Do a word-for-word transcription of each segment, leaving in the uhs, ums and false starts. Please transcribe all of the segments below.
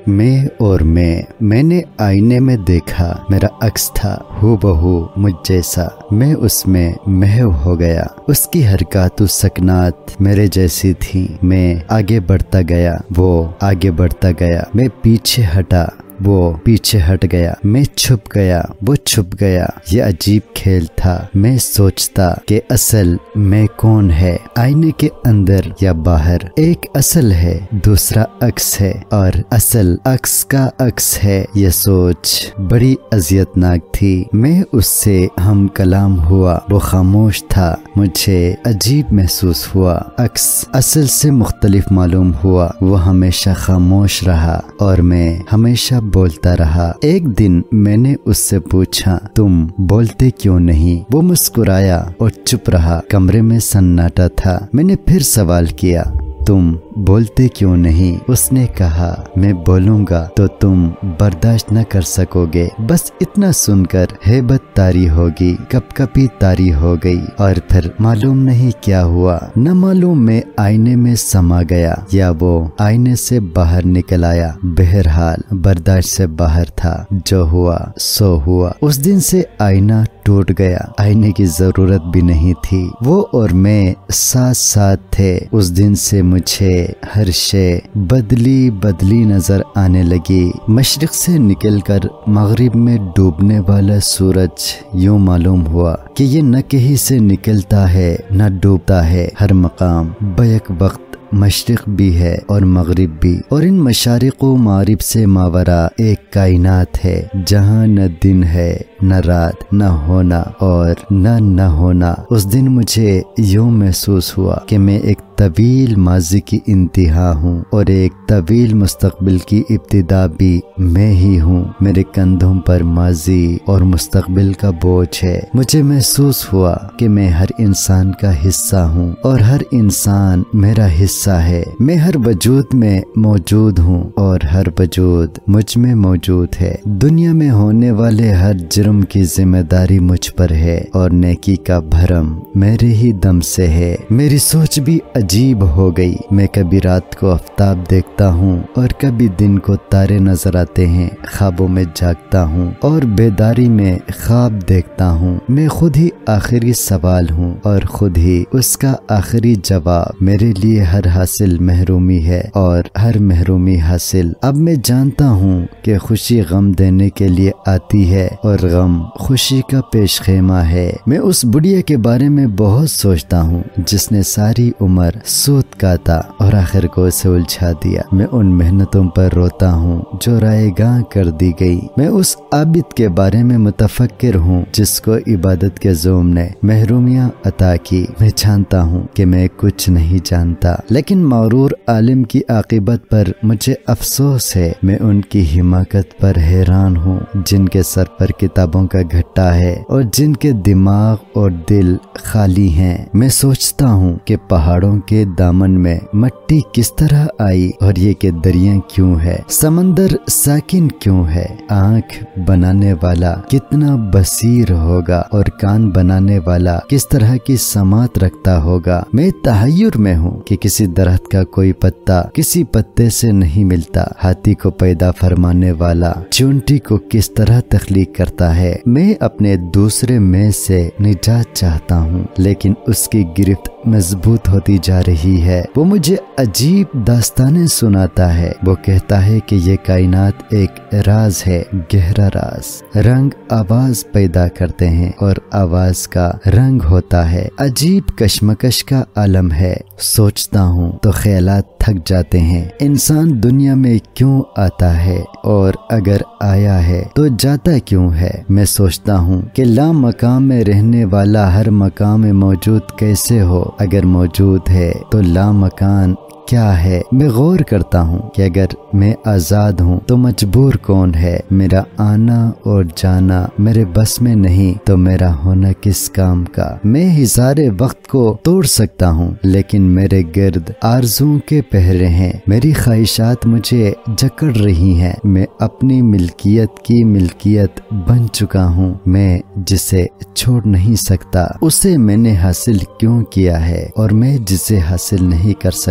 मैं और मैं मैंने आईने में देखा, मेरा अक्स था हू बहू मुझ जैसा। मैं उसमें महव हो गया, उसकी हरकत सकनात मेरे जैसी थी। मैं आगे बढ़ता गया, वो आगे बढ़ता गया। मैं पीछे हटा, वो पीछे हट गया। मैं छुप गया, वो छुप गया। ये अजीब खेल था। मैं सोचता कि असल मैं कौन है, आईने के अंदर या बाहर। एक असल है, दूसरा अक्स है, और असल अक्स का अक्स है। ये सोच बड़ी अजियतनाक थी। मैं उससे हम कलाम हुआ, वो खामोश था। मुझे अजीब महसूस हुआ। अक्स असल से मुख्तलिफ मालूम हुआ। वो हमेशा खामोश रहा और मैं हमेशा बोलता रहा। एक दिन मैंने उससे पूछा, तुम बोलते क्यों नहीं? वो मुस्कुराया और चुप रहा। कमरे में सन्नाटा था। मैंने फिर सवाल किया, तुम बोलते क्यों नहीं? उसने कहा, मैं बोलूंगा तो तुम बर्दाश्त न कर सकोगे। बस इतना सुनकर हेबत तारी होगी, कपकपी तारी हो गई, और फिर मालूम नहीं क्या हुआ। न मालूम मैं आईने में समा गया या वो आईने से बाहर निकल आया। बहरहाल बर्दाश्त से बाहर था। जो हुआ सो हुआ। उस दिन से आईना टूट गया। आईने की जरूरत भी नहीं थी। वो और मैं साथ साथ थे। उस दिन से मुझे हर शे बदली बदली नजर आने लगी। मशरिक से निकलकर मगरिब में डूबने वाला सूरज यूं मालूम हुआ कि ये न कहीं से निकलता है न डूबता है। हर मकाम बैक वक्त मशरिक भी है और मगरिब भी, और इन मशारिक व मारिब से मावरा एक कायनात है जहाँ न दिन है न रात, न होना और न न होना। उस दिन मुझे यूं महसूस हुआ कि मैं एक तवील माजी की इंतहा हूँ और एक तवील मुस्तकबिल की इब्तिदा भी मैं ही हूँ। मेरे कंधों पर माजी और मुस्तकबिल का बोझ है। मुझे महसूस हुआ कि मैं हर इंसान का हिस्सा हूँ और हर इंसान मेरा हिस्सा है। मैं हर वजूद में मौजूद हूँ और हर वजूद मुझ में मौजूद है। दुनिया में होने वाले हर जुर्म की जिम्मेदारी मुझ पर है और नेकी का भरम मेरे ही दम से है। मेरी सोच भी अजीब हो गई। मैं कभी रात को आफ्ताब देखता हूँ और कभी दिन को तारे नजर आते हैं। ख्वाबों में जागता हूँ और बेदारी में ख्वाब देखता हूँ। मैं खुद ही आखिरी सवाल हूँ और खुद ही उसका आखिरी जवाब। मेरे लिए हर हासिल महरूमी है और हर महरूमी हासिल। अब मैं जानता हूँ कि खुशी गम देने के लिए आती है और गम खुशी का पेशखेमा है। मैं उस बुढ़िया के बारे में बहुत सोचता हूँ जिसने सारी उम्र सूत काटा और आखिर को उसे उलझा दिया। मैं उन मेहनतों पर रोता हूँ जो रायगां कर दी गई। मैं उस आबिद के बारे में मुतफक्किर हूँ जिसको इबादत के ज़ोम ने महरूमियाँ अता की। मैं जानता हूँ कि मैं कुछ नहीं जानता, लेकिन मगरूर आलिम की आकिबत पर मुझे अफसोस है। मैं उनकी हिमाकत पर हैरान हूँ जिनके सर पर किताबों का घट्टा है और जिनके दिमाग और दिल खाली हैं। मैं सोचता हूँ कि पहाड़ों के दामन में मट्टी किस तरह आई और ये कि दरिया क्यों है, समंदर साकिन क्यों है। आंख बनाने वाला कितना बसीर होगा और कान बनाने वाला किस तरह की समात रखता होगा। मैं तहय्युर में हूँ कि किसी दरख्त का कोई पत्ता किसी पत्ते से नहीं मिलता। हाथी को पैदा फरमाने वाला चूंटी को किस तरह तख्लीक करता है। मैं अपने दूसरे मैं से निजात चाहता हूँ, लेकिन उसकी गिरफ्त मजबूत होती जा रही है। वो मुझे अजीब दास्तानें सुनाता है। वो कहता है कि ये कायनात एक राज है, गहरा राज। रंग आवाज पैदा करते हैं और आवाज का रंग होता है। अजीब कश्मकश का आलम है। सोचता हूँ तो ख्यालात थक जाते हैं। इंसान दुनिया में क्यों आता है और अगर आया है तो जाता क्यों है। मैं सोचता हूँ कि ला मकाम में रहने वाला हर मकाम में मौजूद कैसे हो। अगर मौजूद है तो ला मकान क्या है। मैं गौर करता हूँ कि अगर मैं आजाद हूँ तो मजबूर कौन है। मेरा आना और जाना मेरे बस में नहीं तो मेरा होना किस काम का। मैं हिसारे वक्त को तोड़ सकता हूँ, लेकिन मेरे गिर्द आरज़ुओं के पहरे हैं। मेरी ख्वाहिशात मुझे जकड़ रही हैं। मैं अपनी मिल्कियत की मिल्कियत बन चुका हूँ। मैं जिसे छोड़ नहीं सकता उसे मैंने हासिल क्यों किया है, और मैं जिसे हासिल नहीं कर सकता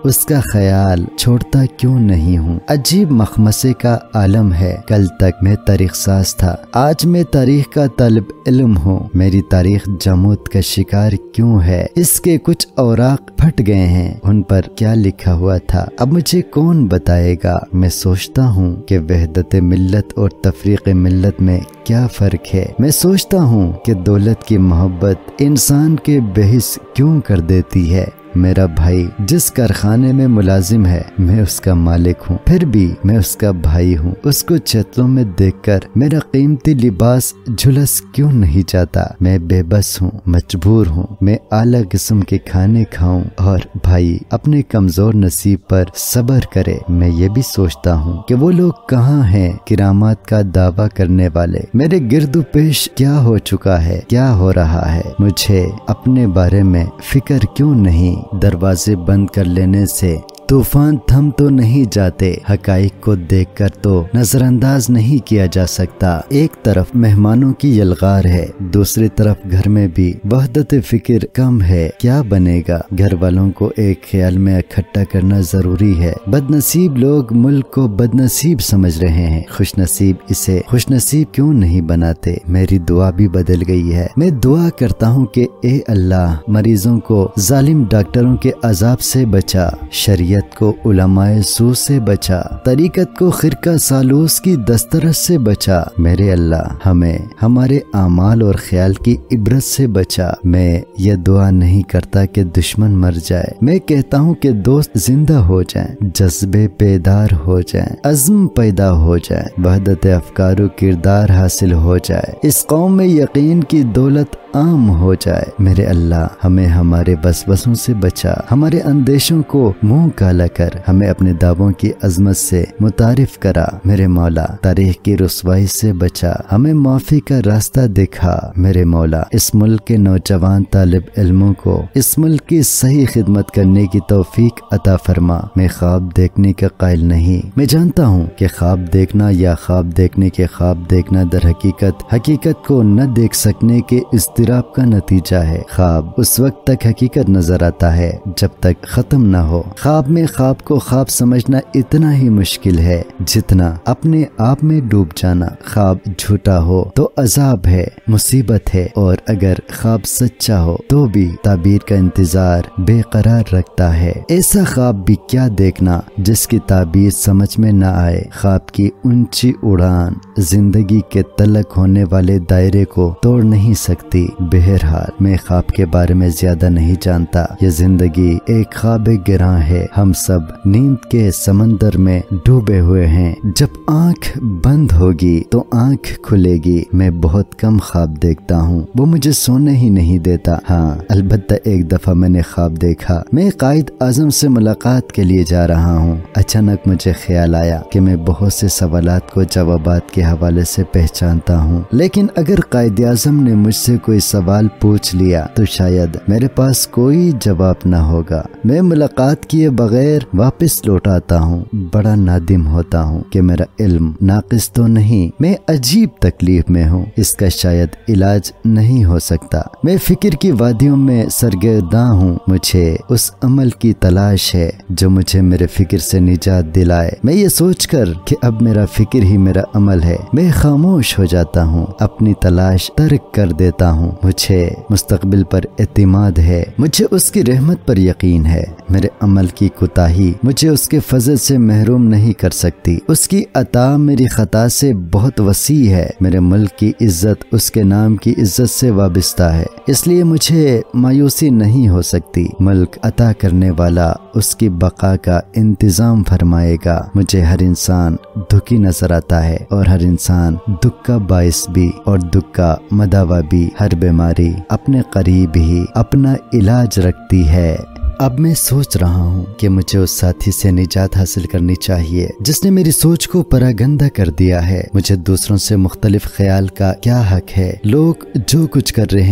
اس کا خیال چھوڑتا کیوں نہیں ہوں؟ عجیب مخمسے کا عالم ہے، کل تک میں تاریخ ساز تھا، آج میں تاریخ کا طالب علم ہوں۔ میری تاریخ جمود کا شکار کیوں ہے؟ اس کے کچھ اوراق پھٹ گئے ہیں، ان پر کیا لکھا ہوا تھا اب مجھے کون بتائے گا؟ میں سوچتا ہوں کہ وحدت ملت اور تفریق ملت میں کیا فرق ہے۔ میں سوچتا ہوں کہ دولت کی محبت انسان کے بحث کیوں کر دیتی ہے۔ میرا بھائی جس کارخانے میں ملازم ہے میں اس کا مالک ہوں، پھر بھی میں اس کا بھائی ہوں۔ اس کو چتلوں میں دیکھ کر میرا قیمتی لباس جھلس کیوں نہیں جاتا؟ میں بے بس ہوں، مجبور ہوں میں اعلیٰ قسم کے کھانے کھاؤں اور بھائی اپنے کمزور نصیب پر صبر کرے۔ میں یہ بھی سوچتا ہوں کہ وہ لوگ کہاں ہیں کرامات کا دعویٰ کرنے والے؟ میرے گرد و پیش کیا ہو چکا ہے، کیا ہو رہا ہے؟ مجھے اپنے بارے میں فکر کیوں نہیں؟ دروازے بند کر لینے سے طوفان تھم تو نہیں جاتے، حقائق کو دیکھ کر تو نظر انداز نہیں کیا جا سکتا۔ ایک طرف مہمانوں کی یلغار ہے، دوسری طرف گھر میں بھی وحدت فکر کم ہے۔ کیا بنے گا؟ گھر والوں کو ایک خیال میں اکٹھا کرنا ضروری ہے۔ بد نصیب لوگ ملک کو بد نصیب سمجھ رہے ہیں، خوش نصیب اسے خوش نصیب کیوں نہیں بناتے؟ میری دعا بھی بدل گئی ہے۔ میں دعا کرتا ہوں کہ اے اللہ مریضوں کو ظالم ڈاکٹروں کے عذاب سے بچا، شریعت کو علماء سو سے بچا، طریقت کو خرقہ سالوس کی دسترس سے بچا۔ میرے اللہ ہمیں ہمارے اعمال اور خیال کی عبرت سے بچا۔ میں یہ دعا نہیں کرتا کہ دشمن مر جائے، میں کہتا ہوں کہ دوست زندہ ہو جائیں، جذبے بیدار ہو جائیں، عزم پیدا ہو جائے، وحدت افکار و کردار حاصل ہو جائے، اس قوم میں یقین کی دولت عام ہو جائے۔ میرے اللہ ہمیں ہمارے وسوسوں سے بچا، ہمارے اندیشوں کو منہ کالا کر ہمیں اپنے دعووں کی عظمت سے متعارف کرا۔ میرے مولا تاریخ کی رسوائی سے بچا، ہمیں معافی کا راستہ دکھا۔ میرے مولا اس ملک کے نوجوان طالب علموں کو اس ملک کی صحیح خدمت کرنے کی توفیق عطا فرما۔ میں خواب دیکھنے کا قائل نہیں، میں جانتا ہوں کہ خواب دیکھنا یا خواب دیکھنے کے خواب دیکھنا در حقیقت حقیقت کو نہ دیکھ سکنے کے اضطراب کا نتیجہ ہے۔ خواب اس وقت تک حقیقت نظر آتا ہے جب تک ختم نہ ہو۔ خواب میں خواب کو خواب سمجھنا اتنا ہی مشکل ہے جتنا اپنے آپ میں ڈوب جانا۔ خواب جھوٹا ہو تو عذاب ہے، مصیبت ہے، اور اگر خواب سچا ہو تو بھی تعبیر کا انتظار بے قرار رکھتا ہے۔ ایسا خواب بھی کیا دیکھنا جس کی تعبیر سمجھ میں نہ آئے۔ خواب کی اونچی اڑان زندگی کے تلک ہونے والے دائرے کو توڑ نہیں سکتی۔ بہرحال میں خواب کے بارے میں زیادہ نہیں جانتا۔ یہ زندگی ایک خواب گراں ہے، ہم سب نیند کے سمندر میں ڈوبے ہوئے ہیں۔ جب آنکھ بند ہوگی تو آنکھ کھلے گی۔ میں بہت کم خواب دیکھتا ہوں، وہ مجھے سونے ہی نہیں دیتا۔ ہاں البتہ ایک دفعہ میں نے خواب دیکھا میں قائد اعظم سے ملاقات کے لیے جا رہا ہوں۔ اچانک مجھے خیال آیا کہ میں بہت سے سوالات کو جوابات کے حوالے سے پہچانتا ہوں، لیکن اگر قائد اعظم نے مجھ سے کوئی سوال پوچھ لیا تو شاید میرے پاس کوئی جواب نہ ہوگا۔ میں ملاقات کیے بغیر واپس لوٹ آتا ہوں، بڑا نادم ہوتا ہوں کہ میرا علم ناقص تو نہیں، میں عجیب تکلیف میں ہوں، اس کا شاید علاج نہیں ہو سکتا۔ میں فکر کی وادیوں میں سرگرداں ہوں، مجھے اس عمل کی تلاش ہے جو مجھے میرے فکر سے نجات دلائے۔ میں یہ سوچ کر کہ اب میرا فکر ہی میرا عمل ہے میں خاموش ہو جاتا ہوں، اپنی تلاش ترک کر دیتا ہوں۔ مجھے مستقبل پر اعتماد ہے، مجھے اس کی رحمت پر یقین ہے۔ میرے عمل کی کوتاہی مجھے اس کے فضل سے محروم نہیں کر سکتی، اس کی عطا میری خطا سے بہت وسیع ہے۔ میرے ملک کی عزت اس کے نام کی عزت سے وابستہ ہے، اس لیے مجھے مایوسی نہیں ہو سکتی۔ ملک عطا کرنے والا اس کی بقا کا انتظام فرمائے گا۔ مجھے ہر انسان دکھی نظر آتا ہے اور ہر انسان دکھ کا باعث بھی اور دکھ کا مداوا بھی۔ ہر بیماری اپنے قریب ہی اپنا علاج رکھتی ہے۔ اب میں سوچ رہا ہوں کہ مجھے اس ساتھی سے نجات حاصل کرنی چاہیے جس نے میری سوچ کو پراگندہ کر دیا ہے۔ مجھے دوسروں سے مختلف خیال کا کیا حق ہے؟ لوگ جو کچھ کر رہے ہیں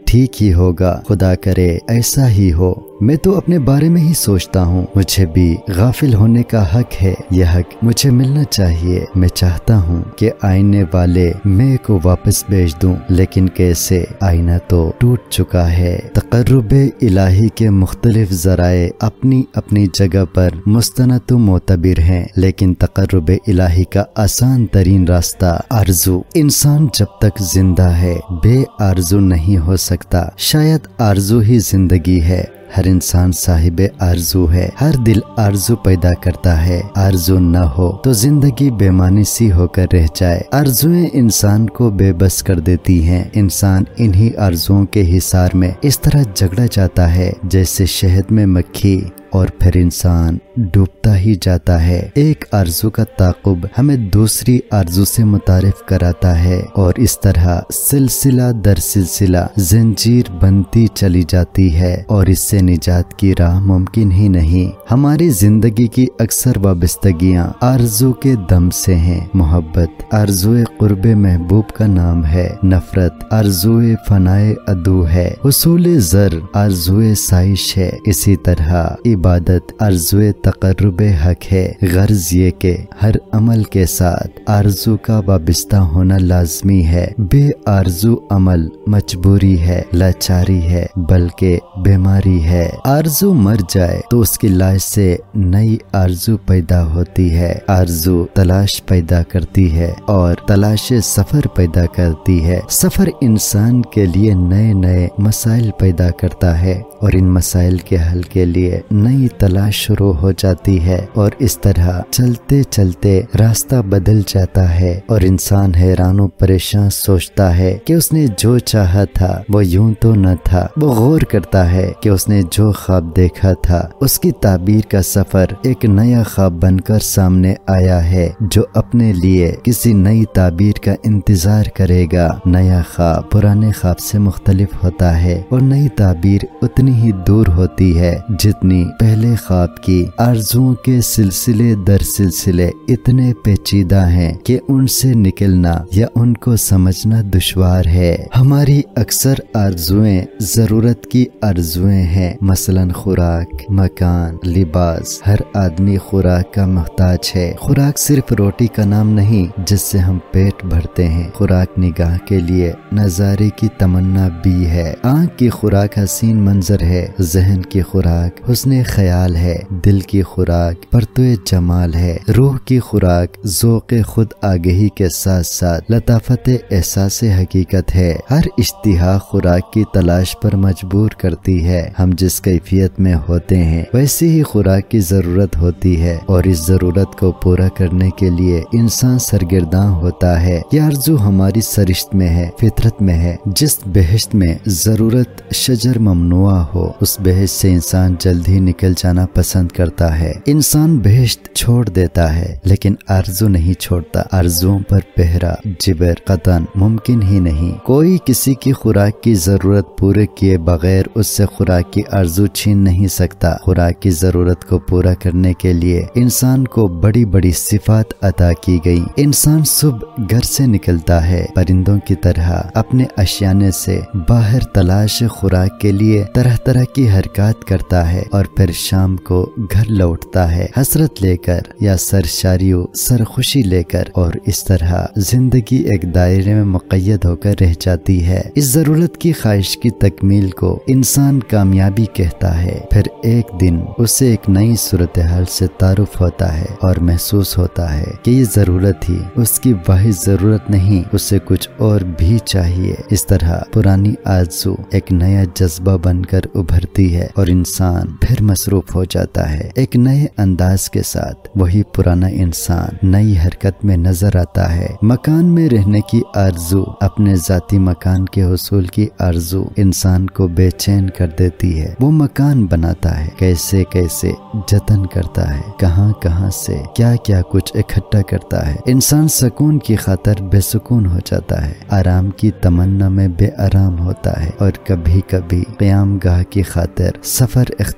ٹھیک ہی ہوگا، خدا کرے ایسا ہی ہو۔ میں تو اپنے بارے میں ہی سوچتا ہوں، مجھے بھی غافل ہونے کا حق ہے، یہ حق مجھے ملنا چاہیے۔ میں چاہتا ہوں کہ آئینے والے میں کو واپس بھیج دوں، لیکن کیسے؟ آئینہ تو ٹوٹ چکا ہے۔ تقرب الہی کے مختلف ذرائع اپنی اپنی جگہ پر مستند و معتبر ہیں، لیکن تقرب الہی کا آسان ترین راستہ آرزو۔ انسان جب تک زندہ ہے بے آرزو نہیں ہو سکتا۔ شاید آرزو ہی زندگی ہے۔ ہر انسان صاحب آرزو ہے، ہر دل آرزو پیدا کرتا ہے۔ آرزو نہ ہو تو زندگی بے معنی سی ہو کر رہ جائے۔ آرزویں انسان کو بے بس کر دیتی ہیں۔ انسان انہی آرزوؤں کے حصار میں اس طرح جھگڑا جاتا ہے جیسے شہد میں مکھی، اور پھر انسان ڈوبتا ہی جاتا ہے۔ ایک آرزو کا تعاقب ہمیں دوسری آرزو سے متعارف کراتا ہے، اور اس طرح سلسلہ در سلسلہ زنجیر بنتی چلی جاتی ہے، اور اس سے نجات کی راہ ممکن ہی نہیں۔ ہماری زندگی کی اکثر وابستگیاں آرزو کے دم سے ہیں۔ محبت آرزو قرب محبوب کا نام ہے، نفرت آرزو فنائے عدو ہے، حصول زر آرزو سائش ہے۔ اسی طرح عبادت آرزو تقرب حق ہے۔ غرض یہ کہ ہر عمل کے ساتھ آرزو کا وابستہ ہونا لازمی ہے۔ بے آرزو عمل مجبوری ہے، لاچاری ہے، بلکہ بیماری ہے۔ آرزو مر جائے تو اس کی لاش سے نئی آرزو پیدا ہوتی ہے۔ آرزو تلاش پیدا کرتی ہے، اور تلاش سفر پیدا کرتی ہے۔ سفر انسان کے لیے نئے نئے مسائل پیدا کرتا ہے، اور ان مسائل کے حل کے لیے نئی تلاش شروع ہو جاتی ہے، اور اس طرح چلتے چلتے راستہ بدل جاتا ہے، اور انسان حیران و پریشان سوچتا ہے کہ اس نے جو چاہا تھا وہ یوں تو نہ تھا۔ وہ غور کرتا ہے کہ اس نے جو خواب دیکھا تھا اس کی تعبیر کا سفر ایک نیا خواب بن کر سامنے آیا ہے، جو اپنے لیے کسی نئی تعبیر کا انتظار کرے گا۔ نیا خواب پرانے خواب سے مختلف ہوتا ہے، اور نئی تعبیر اتنی ہی دور ہوتی ہے جتنی پہلے خواب کی۔ آرزوؤں کے سلسلے در سلسلے اتنے پیچیدہ ہیں کہ ان سے نکلنا یا ان کو سمجھنا دشوار ہے۔ ہماری اکثر آرزویں ضرورت کی آرزویں ہیں، مثلا خوراک، مکان، لباس۔ ہر آدمی خوراک کا محتاج ہے۔ خوراک صرف روٹی کا نام نہیں جس سے ہم پیٹ بھرتے ہیں۔ خوراک نگاہ کے لیے نظارے کی تمنا بھی ہے۔ آنکھ کی خوراک حسین منظر ہے، ذہن کی خوراک حسن خیال ہے، دل کی خوراک پرتو جمال ہے، روح کی خوراک ذوق خود آگہی کے ساتھ ساتھ لطافت احساس حقیقت ہے۔ ہر اشتہا خوراک کی تلاش پر مجبور کرتی ہے۔ ہم جس کیفیت میں ہوتے ہیں ویسی ہی خوراک کی ضرورت ہوتی ہے، اور اس ضرورت کو پورا کرنے کے لیے انسان سرگرداں ہوتا ہے۔ یہ آرزو ہماری سرشت میں ہے، فطرت میں ہے۔ جس بہشت میں ضرورت شجر ممنوع ہو اس بہشت سے انسان جلد ہی نکل جانا پسند کرتا ہے۔ انسان بہشت چھوڑ دیتا ہے لیکن آرزو نہیں چھوڑتا۔ آرزوؤں پر پہرا جبر قطعاً ممکن ہی نہیں۔ کوئی کسی کی خوراک کی ضرورت پورے کیے بغیر اس سے خوراک کی آرزو چھین نہیں سکتا۔ خوراک کی ضرورت کو پورا کرنے کے لیے انسان کو بڑی بڑی صفات عطا کی گئی۔ انسان صبح گھر سے نکلتا ہے پرندوں کی طرح، اپنے اشیانے سے باہر تلاش خوراک کے لیے طرح طرح کی حرکات کرتا ہے، اور پھر شام کو گھر لوٹتا ہے حسرت لے کر یا سرشاری و سرخوشی لے کر، اور اس طرح زندگی ایک دائرے میں مقید ہو کر رہ جاتی ہے۔ اس ضرورت کی خواہش کی تکمیل کو انسان کامیابی کہتا ہے۔ پھر ایک دن اسے ایک نئی صورتحال سے تعارف ہوتا ہے اور محسوس ہوتا ہے کہ یہ ضرورت ہی اس کی واحد ضرورت نہیں، اسے کچھ اور بھی چاہیے۔ اس طرح پرانی آرزو ایک نیا جذبہ بن کر ابھرتی ہے، اور انسان پھر مصروف ہو جاتا ہے۔ ایک نئے انداز کے ساتھ وہی پرانا انسان نئی حرکت میں نظر آتا ہے۔ مکان میں رہنے کی آرزو، اپنے ذاتی مکان کے حصول کی آرزو انسان کو بے چین کر دیتی ہے۔ وہ مکان بناتا ہے، کیسے کیسے جتن کرتا ہے، کہاں کہاں سے کیا کیا کچھ اکٹھا کرتا ہے۔ انسان سکون کی خاطر بے سکون ہو جاتا ہے، آرام کی تمنا میں بے آرام ہوتا ہے، اور کبھی کبھی قیام گاہ کی خاطر سفر اختیار کرتا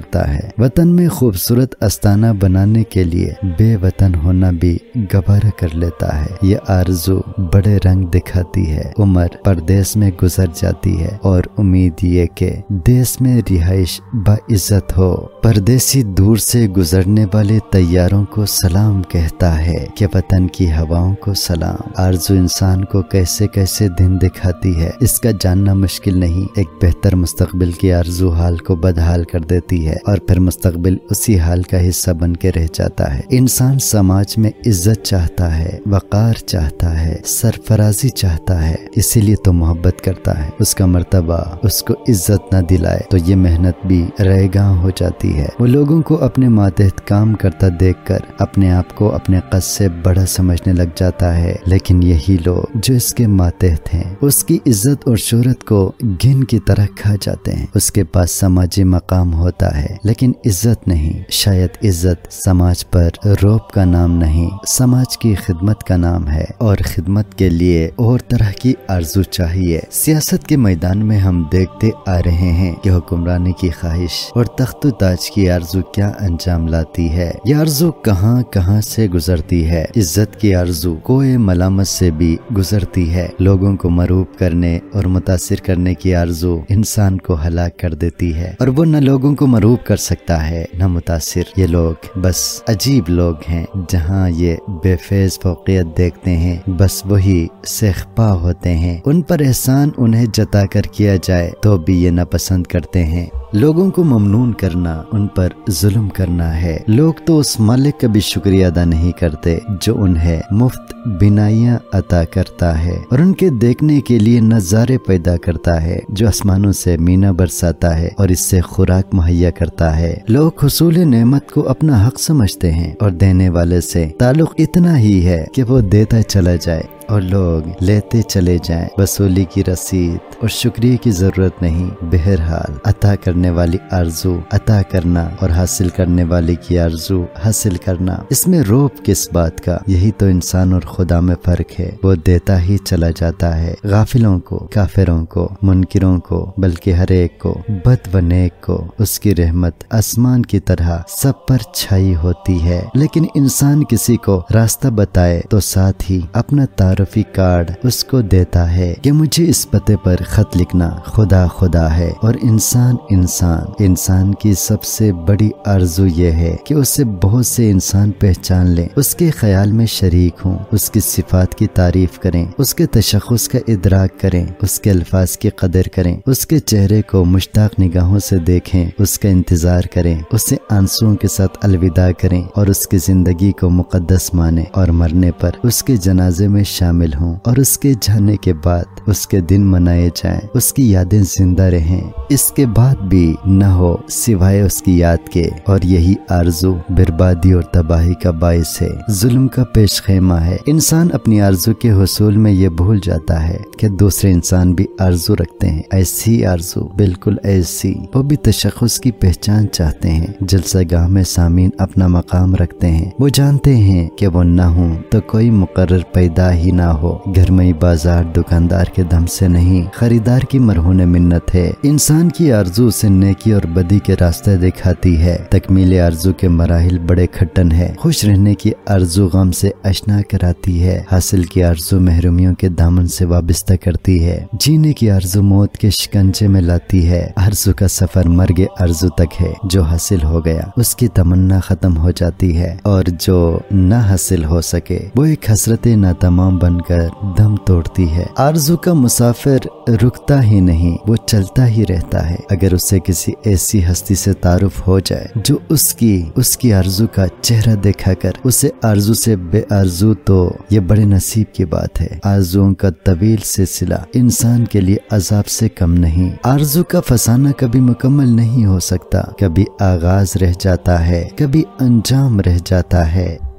کرتا ہے۔ وطن میں خوبصورت استانہ بنانے کے لیے بے وطن ہونا بھی گوارا کر لیتا ہے۔ یہ آرزو بڑے رنگ دکھاتی ہے۔ عمر پردیس میں گزر جاتی ہے اور امید یہ کہ دیس میں رہائش باعزت ہو۔ پردیسی دور سے گزرنے والے طیاروں کو سلام کہتا ہے کہ وطن کی ہواؤں کو سلام۔ آرزو انسان کو کیسے کیسے دن دکھاتی ہے اس کا جاننا مشکل نہیں۔ ایک بہتر مستقبل کی آرزو حال کو بدحال کر دیتی ہے اور پھر مستقبل اسی حال کا حصہ بن کے رہ جاتا ہے۔ انسان سماج میں عزت چاہتا ہے، وقار چاہتا ہے، سرفرازی چاہتا ہے، اسی لیے تو محبت کرتا ہے۔ اس کا مرتبہ اس کو عزت نہ دلائے تو یہ محنت بھی رہ گاں ہو جاتی ہے۔ وہ لوگوں کو اپنے ماتحت کام کرتا دیکھ کر اپنے آپ کو اپنے قد سے بڑا سمجھنے لگ جاتا ہے، لیکن یہی لوگ جو اس کے ماتحت ہیں اس کی عزت اور شہرت کو گن کی طرح کھا جاتے ہیں۔ اس کے پاس سماجی مقام ہوتا ہے لیکن عزت نہیں۔ شاید عزت سماج پر روب کا نام نہیں، سماج کی خدمت کا نام ہے، اور خدمت کے لیے اور طرح کی آرزو چاہیے۔ سیاست کے میدان میں ہم دیکھتے آ رہے ہیں کہ حکمرانی کی خواہش اور تخت و تاج کی آرزو کیا انجام لاتی ہے۔ یہ آرزو کہاں کہاں سے گزرتی ہے۔ عزت کی آرزو کوئی ملامت سے بھی گزرتی ہے۔ لوگوں کو مروب کرنے اور متاثر کرنے کی آرزو انسان کو ہلاک کر دیتی ہے، اور وہ نہ لوگوں کو مروب کر سکتا ہے نہ متاثر۔ یہ لوگ بس عجیب لوگ ہیں، جہاں یہ بے فیض فوقیت دیکھتے ہیں بس وہی سیخپا ہوتے ہیں۔ ان پر احسان انہیں جتا کر کیا جائے تو بھی یہ ناپسند کرتے ہیں۔ لوگوں کو ممنون کرنا ان پر ظلم کرنا ہے۔ لوگ تو اس مالک کا بھی شکریہ ادا نہیں کرتے جو انہیں مفت بینائیاں عطا کرتا ہے اور ان کے دیکھنے کے لیے نظارے پیدا کرتا ہے، جو آسمانوں سے مینا برساتا ہے اور اس سے خوراک مہیا کرتا ہے۔ لوگ حصول نعمت کو اپنا حق سمجھتے ہیں اور دینے والے سے تعلق اتنا ہی ہے کہ وہ دیتا چلا جائے اور لوگ لیتے چلے جائیں۔ وصولی کی رسید اور شکریہ کی ضرورت نہیں۔ بہرحال عطا کرنے والی آرزو عطا کرنا اور حاصل کرنے والی کی آرزو حاصل کرنا، اس میں روب کس بات کا؟ یہی تو انسان اور خدا میں فرق ہے۔ وہ دیتا ہی چلا جاتا ہے، غافلوں کو، کافروں کو، منکروں کو، بلکہ ہر ایک کو، بد و نیک کو۔ اس کی رحمت آسمان کی طرح سب پر چھائی ہوتی ہے، لیکن انسان کسی کو راستہ بتائے تو ساتھ ہی اپنا تعارفی کارڈ اس کو دیتا ہے کہ مجھے اس پتے پر خط لکھنا۔ خدا خدا ہے اور انسان انسان۔ انسان کی سب سے بڑی آرزو یہ ہے کہ اسے بہت سے انسان پہچان لیں، اس کے خیال میں شریک ہوں، اس کی صفات کی تعریف کریں، اس کے تشخص کا ادراک کریں، اس کے الفاظ کی قدر کریں، اس کے چہرے کو مشتاق نگاہوں سے دیکھیں، اس کا انتظار کریں، اسے آنسوؤں کے ساتھ الوداع کریں اور اس کی زندگی کو مقدس مانیں، اور مرنے پر اس کے جنازے میں شامل ہوں اور اس کے جانے کے بعد اس کے دن منائے جائیں، اس کی یادیں زندہ رہیں، اس کے بعد بھی نہ ہو سوائے اس کی یاد کے۔ اور یہی آرزو بربادی اور تباہی کا باعث ہے، ظلم کا پیش خیمہ ہے۔ انسان اپنی آرزو کے حصول میں یہ بھول جاتا ہے کہ دوسرے انسان بھی آرزو رکھتے ہیں، ایسی آرزو، بالکل ایسی۔ وہ بھی تشخص کی پہچان چاہتے ہیں۔ جلسہ گاہ میں سامعین اپنا مقام رکھتے ہیں، وہ جانتے ہیں کہ وہ نہ ہوں تو کوئی مقرر پیدا ہی نہ ہو۔ گھر میں بازار دکاندار کے دم سے نہیں، خریدار کی مرہون منت ہے۔ انسان کی آرزو سے نیکی اور بدی کے راستے دکھاتی ہے۔ تکمیل آرزو کے مراحل بڑے کھٹن ہے۔ خوش رہنے کی آرزو غم سے اشنا کراتی ہے، حاصل کی آرزو محرومیوں کے دامن سے وابستہ کرتی ہے، جینے کی آرزو موت کے شکنجے میں لاتی ہے۔ آرزو کا سفر مرگ آرزو تک ہے، جو حاصل ہو گیا اس کی تمنا ختم ہو جاتی ہے، اور جو نہ حاصل ہو سکے وہ ایک حسرت ناتمام بن کر دم توڑتی ہے۔ آرزو کا مسافر رکتا ہی نہیں، وہ چلتا ہی رہتا ہے۔ اگر اسے کسی ایسی ہستی سے تعارف ہو جائے جو اس کی اس کی آرزو کا چہرہ دکھا کر اسے آرزو سے بے آرزو، تو یہ بڑے نصیب کی بات ہے۔ آرزوؤں کا طویل سلسلہ انسان کے لیے عذاب سے کم نہیں۔ آرزو کا فسانہ کبھی مکمل نہیں ہو سکتا، کبھی آغاز رہ جاتا ہے، کبھی انجام رہ جاتا ہے۔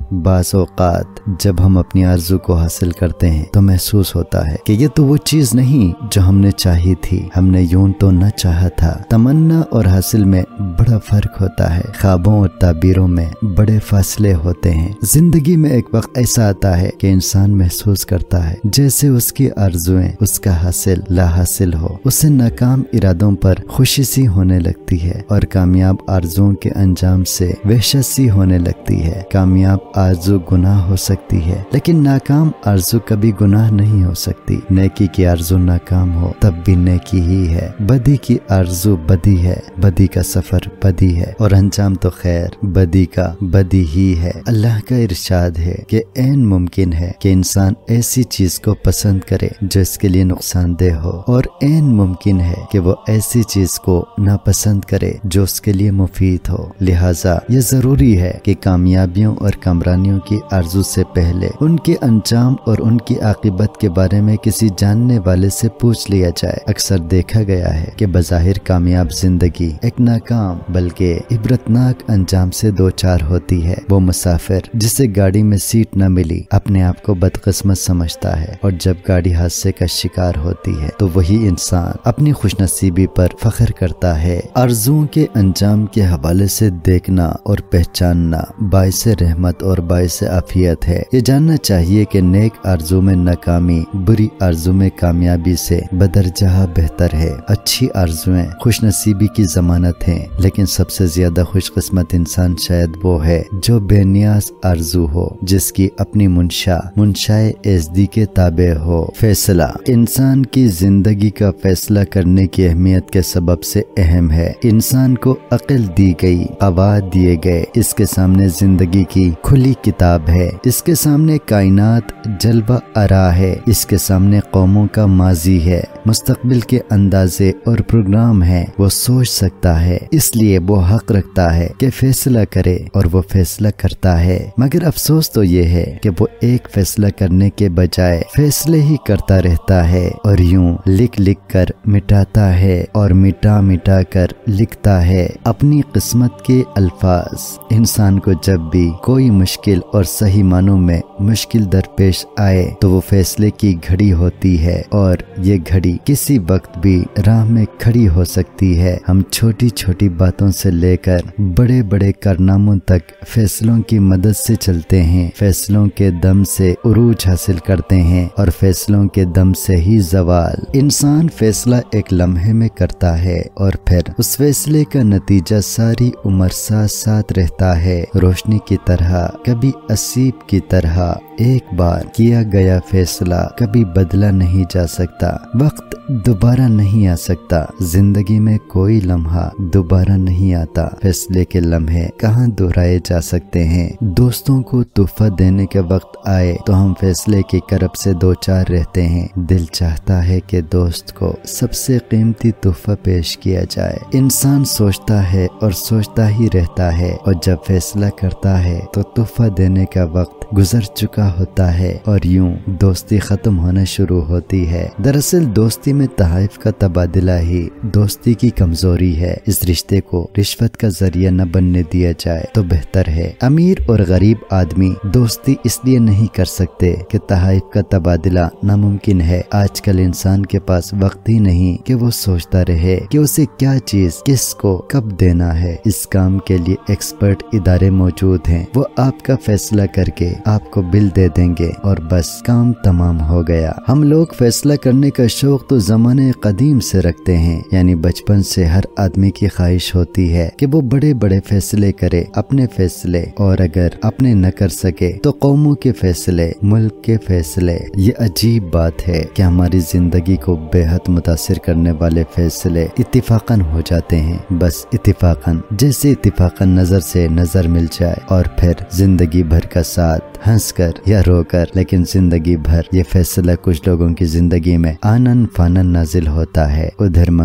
बास औकात जब हम अपनी आरज़ू को हासिल करते हैं तो महसूस होता है कि ये तो वो चीज़ नहीं जो हमने चाही थी, हमने यूं तो न चाहा था। तमन्ना और हासिल में बड़ा फर्क होता है, ख्वाबों और ताबीरों में बड़े फासले होते हैं। जिंदगी में एक वक्त ऐसा आता है कि इंसान महसूस करता है जैसे उसकी आरज़ुएं उसका हासिल ला हासिल हो। उसे नाकाम इरादों पर खुशी सी होने लगती है और कामयाब आरज़ुओं के अंजाम से वहशत सी होने लगती है। कामयाब आरज़ू गुनाह हो सकती है लेकिन नाकाम आरज़ू कभी गुनाह नहीं हो सकती। नेकी की आरज़ू नाकाम हो तब भी नेकी ही है, बदी की आरज़ू बदी है, बदी का सफर बदी है और अंजाम तो खैर बदी का बदी ही है। अल्लाह का इरशाद है कि ऐन मुमकिन है कि इंसान ऐसी चीज को पसंद करे जो इसके लिए नुकसानदेह हो और ऐन मुमकिन है कि वो ऐसी चीज को नापसंद करे जो उसके लिए मुफीद हो। लिहाजा ये जरूरी है कि कामयाबियों और कामरानियों की आरज़ू से पहले उनके अंजाम और उनकी आकिबत के बारे में किसी जानने वाले से पूछ लिया जाए। अक्सर देखा गया है कि बज़ाहिर कामयाब जिंदगी एक नाकाम बल्कि इबरतनाक अंजाम से दो चार होती है। वो मुसाफिर जिसे गाड़ी में सीट न मिली अपने आप को बदकिस्मत समझता है और जब गाड़ी हादसे का शिकार होती है तो वही इंसान अपनी खुशनसीबी पर फख्र करता है। आरज़ुओं के अंजाम के हवाले से देखना और पहचानना बाइस रहमत और बाइस आफियत है। ये जानना चाहिए कि नेक आरज़ू में नाकामी बुरी आरज़ू में कामयाबी से बदरजहा बेहतर है। अच्छी आरज़ुएं खुशनसीबी की जमानत हैं, लेकिन सबसे ज्यादा खुशकिस्मत इंसान शायद वो है जो बेनियाज आरज़ू हो, जिसकी अपनी मुंशा मुंशाए एज़दी के ताबे हो। फैसला इंसान की जिंदगी का फैसला करने की अहमियत के सबब से अहम है। इंसान को अक्ल दी गई, अवाद दिए गए, इसके सामने जिंदगी की खुली किताब है, इसके सामने कायनात जलवा आरा है, इसके सामने कौमों का माजी है, मुस्तकबिल के अंदाजे और प्रोग्राम है। वो सोच सकता है, इसलिए वो हक रखता है कि फैसला करे और वो फैसला करता है। मगर अफसोस तो ये है कि वो एक फैसला करने के बजाय फैसले ही करता रहता है और यूं लिख लिख कर मिटाता है और मिटा मिटा कर लिखता है अपनी किस्मत के अल्फाज। इंसान को जब भी कोई मुश्किल और सही मानों में मुश्किल दरपेश आए तो वो फैसले की घड़ी होती है और ये घड़ी किसी वक्त भी राह में खड़ी हो सकती है। हम छोटी छोटी बातों से लेकर बड़े बड़े कारनामों तक फैसलों की मदद से चलते हैं, फैसलों के दम से उरूज हासिल करते हैं और फैसलों के दम से ही जवाल। इंसान फैसला एक लम्हे में करता है और फिर उस फैसले का नतीजा सारी उम्र साथ साथ रहता है। रोशनी की तरह, कभी असीब की तरह, एक बार किया गया फैसला कभी बदला नहीं जा सकता। वक्त दोबारा नहीं आ सकता, जिंदगी में कोई लम्हा दोबारा नहीं आता। फैसले के लम्हे कहाँ दोहराए जा सकते हैं। दोस्तों को तोहफा देने के वक्त आए तो हम फैसले की करब से दो चार रहते हैं। दिल चाहता है कि दोस्त को सबसे कीमती तोहफा पेश किया जाए। इंसान सोचता है और सोचता ही रहता है और जब फैसला करता है तो तोहफा देने का वक्त गुजर चुका होता है और यूं दोस्ती खत्म होना शुरू होती है। दरअसल दोस्ती में तहाइफ का तबादला ही दोस्ती की कमजोरी है। इस रिश्ते को रिश्वत का जरिया न बनने दिया जाए तो बेहतर है। अमीर और गरीब आदमी दोस्ती इसलिए नहीं कर सकते कि तहाइफ का तबादला नामुमकिन है। आजकल इंसान के पास वक्त ही नहीं कि वो सोचता रहे कि उसे क्या चीज किसको कब देना है। इस काम के लिए एक्सपर्ट इदारे मौजूद हैं, वो आपका फैसला करके आपको बिल दे देंगे और बस काम तमाम हो गया। हम लोग फैसला करने का शौक तो जमाने कदीम से रखते हैं, यानी बचपन से हर आदमी की ख्वाहिश होती है कि वो बड़े बड़े फैसले करे, अपने फैसले, और अगर अपने न कर सके तो कौमों के फैसले, मुल्क के फैसले। ये अजीब बात है कि हमारी जिंदगी को बेहद मुतासिर करने वाले फैसले इत्तिफाकन हो जाते हैं, बस इत्तिफाकन, जैसे इत्तिफाकन नजर से नजर मिल जाए और फिर जिंदगी भर का साथ हंसकर या रोकर, लेकिन जिंदगी भर ये फैसला कुछ लोगों की जिंदगी में आनन फानन नाजिल होता है। उधर मंगनी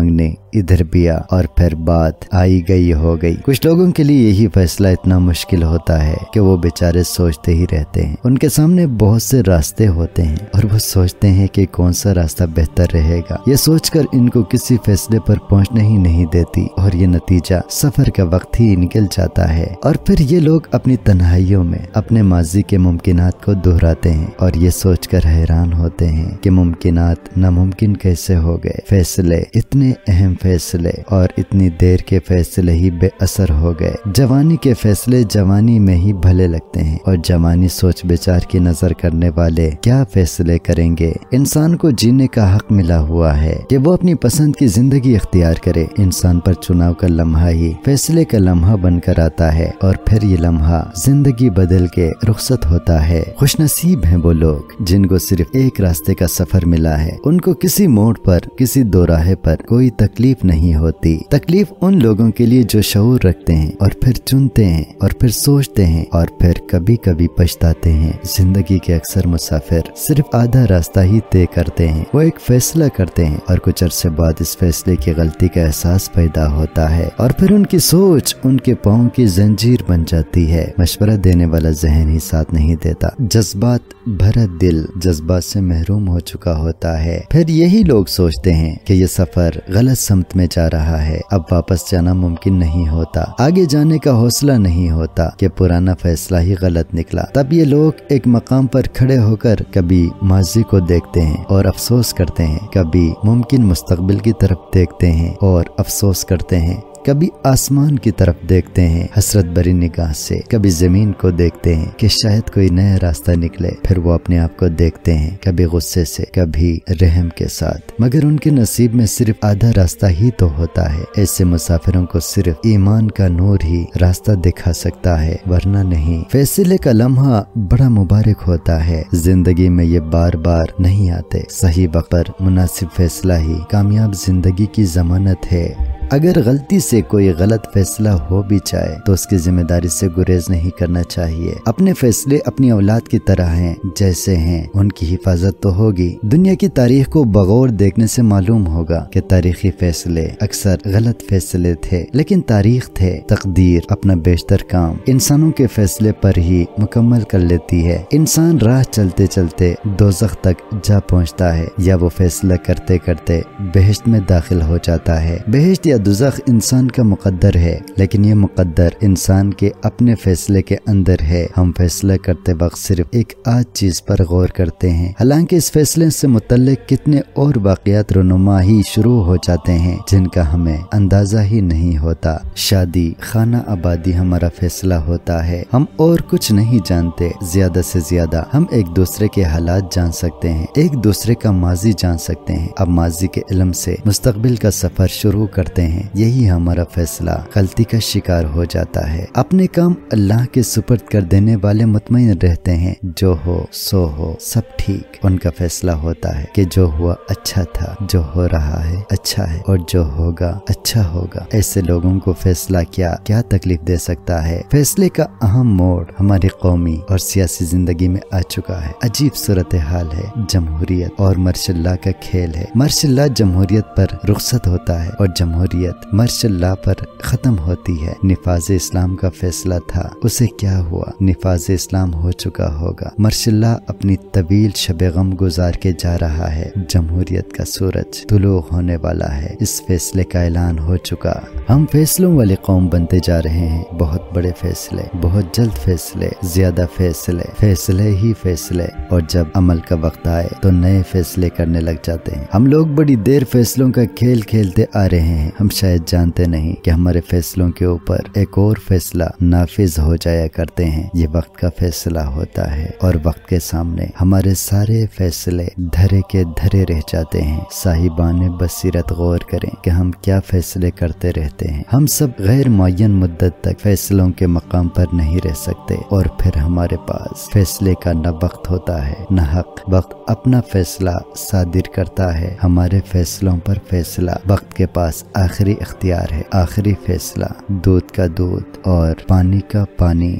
इधर भी आ, और फिर बात आई गई हो गई। कुछ लोगों के लिए यही फैसला इतना मुश्किल होता है कि वो बेचारे सोचते ही रहते हैं। उनके सामने बहुत से रास्ते होते हैं और वो सोचते हैं कि कौन सा रास्ता बेहतर रहेगा। ये सोचकर इनको किसी फैसले पर पहुंचने ही नहीं देती और ये नतीजा सफर का वक्त ही निकल जाता है। और फिर ये लोग अपनी तन्हाइयों में अपने माजी के मुमकिनात को दोहराते हैं और ये सोचकर हैरान होते हैं कि मुमकिनात नामुमकिन कैसे हो गए। फैसले, इतने अहम फैसले और इतनी देर के फैसले ही बेअसर हो गए। जवानी के फैसले जवानी में ही भले लगते हैं और जवानी सोच विचार की नजर करने वाले क्या फैसले करेंगे। इंसान को जीने का हक मिला हुआ है कि वो अपनी पसंद की जिंदगी इख्तियार करे। इंसान पर चुनाव का लम्हा ही फैसले का लम्हा बनकर आता है और फिर ये लम्हा जिंदगी बदल के रुखसत होता है। खुशनसीब हैं वो लोग जिनको सिर्फ एक रास्ते का सफर मिला है। उनको किसी मोड़ पर, किसी दोराहे पर कोई तकलीफ नहीं होती। तकलीफ उन लोगों के लिए जो शऊर रखते हैं और फिर चुनते हैं और फिर सोचते हैं और फिर कभी कभी पछताते हैं। जिंदगी के अक्सर मुसाफिर सिर्फ आधा रास्ता ही तय करते हैं। वो एक फैसला करते हैं और कुछ अरसे बाद इस फैसले की गलती का एहसास पैदा होता है और फिर उनकी सोच उनके पाँव की जंजीर बन जाती है। मशवरा देने वाला जहन ही साथ नहीं देता। जज्बात भरा दिल जज्बात से महरूम हो चुका होता है। फिर यही लोग सोचते हैं कि ये सफर गलत समत में जा रहा है, अब वापस जाना मुमकिन नहीं होता, आगे जाने का हौसला नहीं होता कि पुराना फैसला ही गलत निकला। तब ये लोग एक मकाम पर खड़े होकर कभी माजी को देखते हैं और अफसोस करते हैं, कभी मुमकिन मुस्तकबिल की तरफ देखते हैं और अफसोस करते हैं, कभी आसमान की तरफ देखते हैं हसरत भरी निगाह से, कभी जमीन को देखते हैं कि शायद कोई नया रास्ता निकले। फिर वो अपने आप को देखते हैं कभी गुस्से से, कभी रहम के साथ, मगर उनके नसीब में सिर्फ आधा रास्ता ही तो होता है। ऐसे मुसाफिरों को सिर्फ ईमान का नूर ही रास्ता दिखा सकता है, वरना नहीं। फैसले का लम्हा बड़ा मुबारक होता है। जिंदगी में ये बार बार नहीं आते। सही वक्त पर मुनासिब फैसला ही कामयाब जिंदगी की जमानत है। अगर गलती से कोई गलत फैसला हो भी जाए तो उसकी जिम्मेदारी से गुरेज नहीं करना चाहिए। अपने फैसले अपनी औलाद की तरह हैं, जैसे हैं उनकी हिफाजत तो होगी। दुनिया की तारीख को बगौर देखने से मालूम होगा कि तारीखी फैसले अक्सर गलत फैसले थे, लेकिन तारीख थे। तकदीर अपना बेशतर काम इंसानों के फैसले पर ही मुकम्मल कर लेती है। इंसान राह चलते चलते दोज़ख तक जा पहुँचता है या वो फैसला करते करते बेहश्त में दाखिल हो जाता है। बेहश्त या दुज़ख इंसान का मुकद्दर है, लेकिन ये मुकद्दर इंसान के अपने फैसले के अंदर है। हम फैसला करते वक्त सिर्फ एक आज चीज पर गौर करते हैं, हालांकि इस फैसले से मुतल्लिक कितने और वाक़यात रुनुमा ही शुरू हो जाते हैं जिनका हमें अंदाजा ही नहीं होता। शादी, खाना आबादी हमारा फैसला होता है। हम और कुछ नहीं जानते। ज्यादा से ज्यादा हम एक दूसरे के हालात जान सकते हैं, एक दूसरे का माजी जान सकते हैं। अब माजी के इल्म से मुस्तकबिल का सफर शुरू करते हैं। यही हमारा फैसला गलती का शिकार हो जाता है। अपने काम अल्लाह के सुपर्द कर देने वाले मुतमईन रहते हैं। जो हो सो हो, सब ठीक। उनका फैसला होता है कि जो हुआ अच्छा था, जो हो रहा है अच्छा है और जो होगा अच्छा होगा। ऐसे लोगों को फैसला क्या क्या तकलीफ दे सकता है। फैसले का अहम मोड़ हमारी कौमी और सियासी जिंदगी में आ चुका है। अजीब सूरत हाल है। जमहूरियत और मार्शल का खेल है। मार्शल जमहूरियत पर रुखसत होता है और जमहूरियत मार्शल पर खत्म होती है। निफाज इस्लाम का फैसला था, उसे क्या हुआ? निफाज इस्लाम हो चुका होगा। मार्शल अपनी तवील शबे गम गुजार के जा रहा है। जमहूरियत का सूरज तुलू होने वाला है। इस फैसले का ऐलान हो चुका। हम फैसलों वाली कौम बनते जा रहे हैं। बहुत बड़े फैसले, बहुत जल्द फैसले, ज्यादा फैसले, फैसले ही फैसले। और जब अमल का वक्त आए तो नए फैसले करने लग जाते हैं। हम लोग बड़ी देर फैसलों का खेल खेलते आ रहे हैं। हम शायद जानते नहीं कि हमारे फैसलों के ऊपर एक और फैसला नाफिज हो जाया करते हैं। ये वक्त का फैसला होता है और वक्त के सामने हमारे सारे फैसले धरे के धरे रह जाते हैं। साहिबाने बसीरत गौर करें कि हम क्या फैसले करते रहते हैं। हम सब गैर मुअय्यन मुद्दत तक फैसलों के मकाम पर नहीं रह सकते और फिर हमारे पास फैसले का न वक्त होता है न हक। वक्त अपना फैसला सादिर करता है। हमारे फैसलों पर फैसला वक्त के पास आखिरी इख्तियार है। आखिरी फैसला दूध का दूध और पानी का पानी।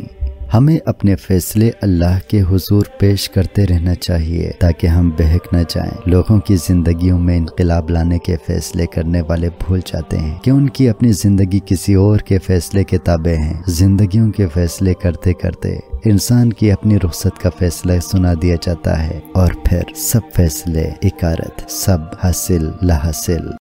ہمیں اپنے فیصلے اللہ کے حضور پیش کرتے رہنا چاہیے تاکہ ہم بہک نہ جائیں۔ لوگوں کی زندگیوں میں انقلاب لانے کے فیصلے کرنے والے بھول جاتے ہیں کہ ان کی اپنی زندگی کسی اور کے فیصلے کے تابع ہیں۔ زندگیوں کے فیصلے کرتے کرتے انسان کی اپنی رخصت کا فیصلہ سنا دیا جاتا ہے اور پھر سب فیصلے اکارت، سب حاصل لا حاصل۔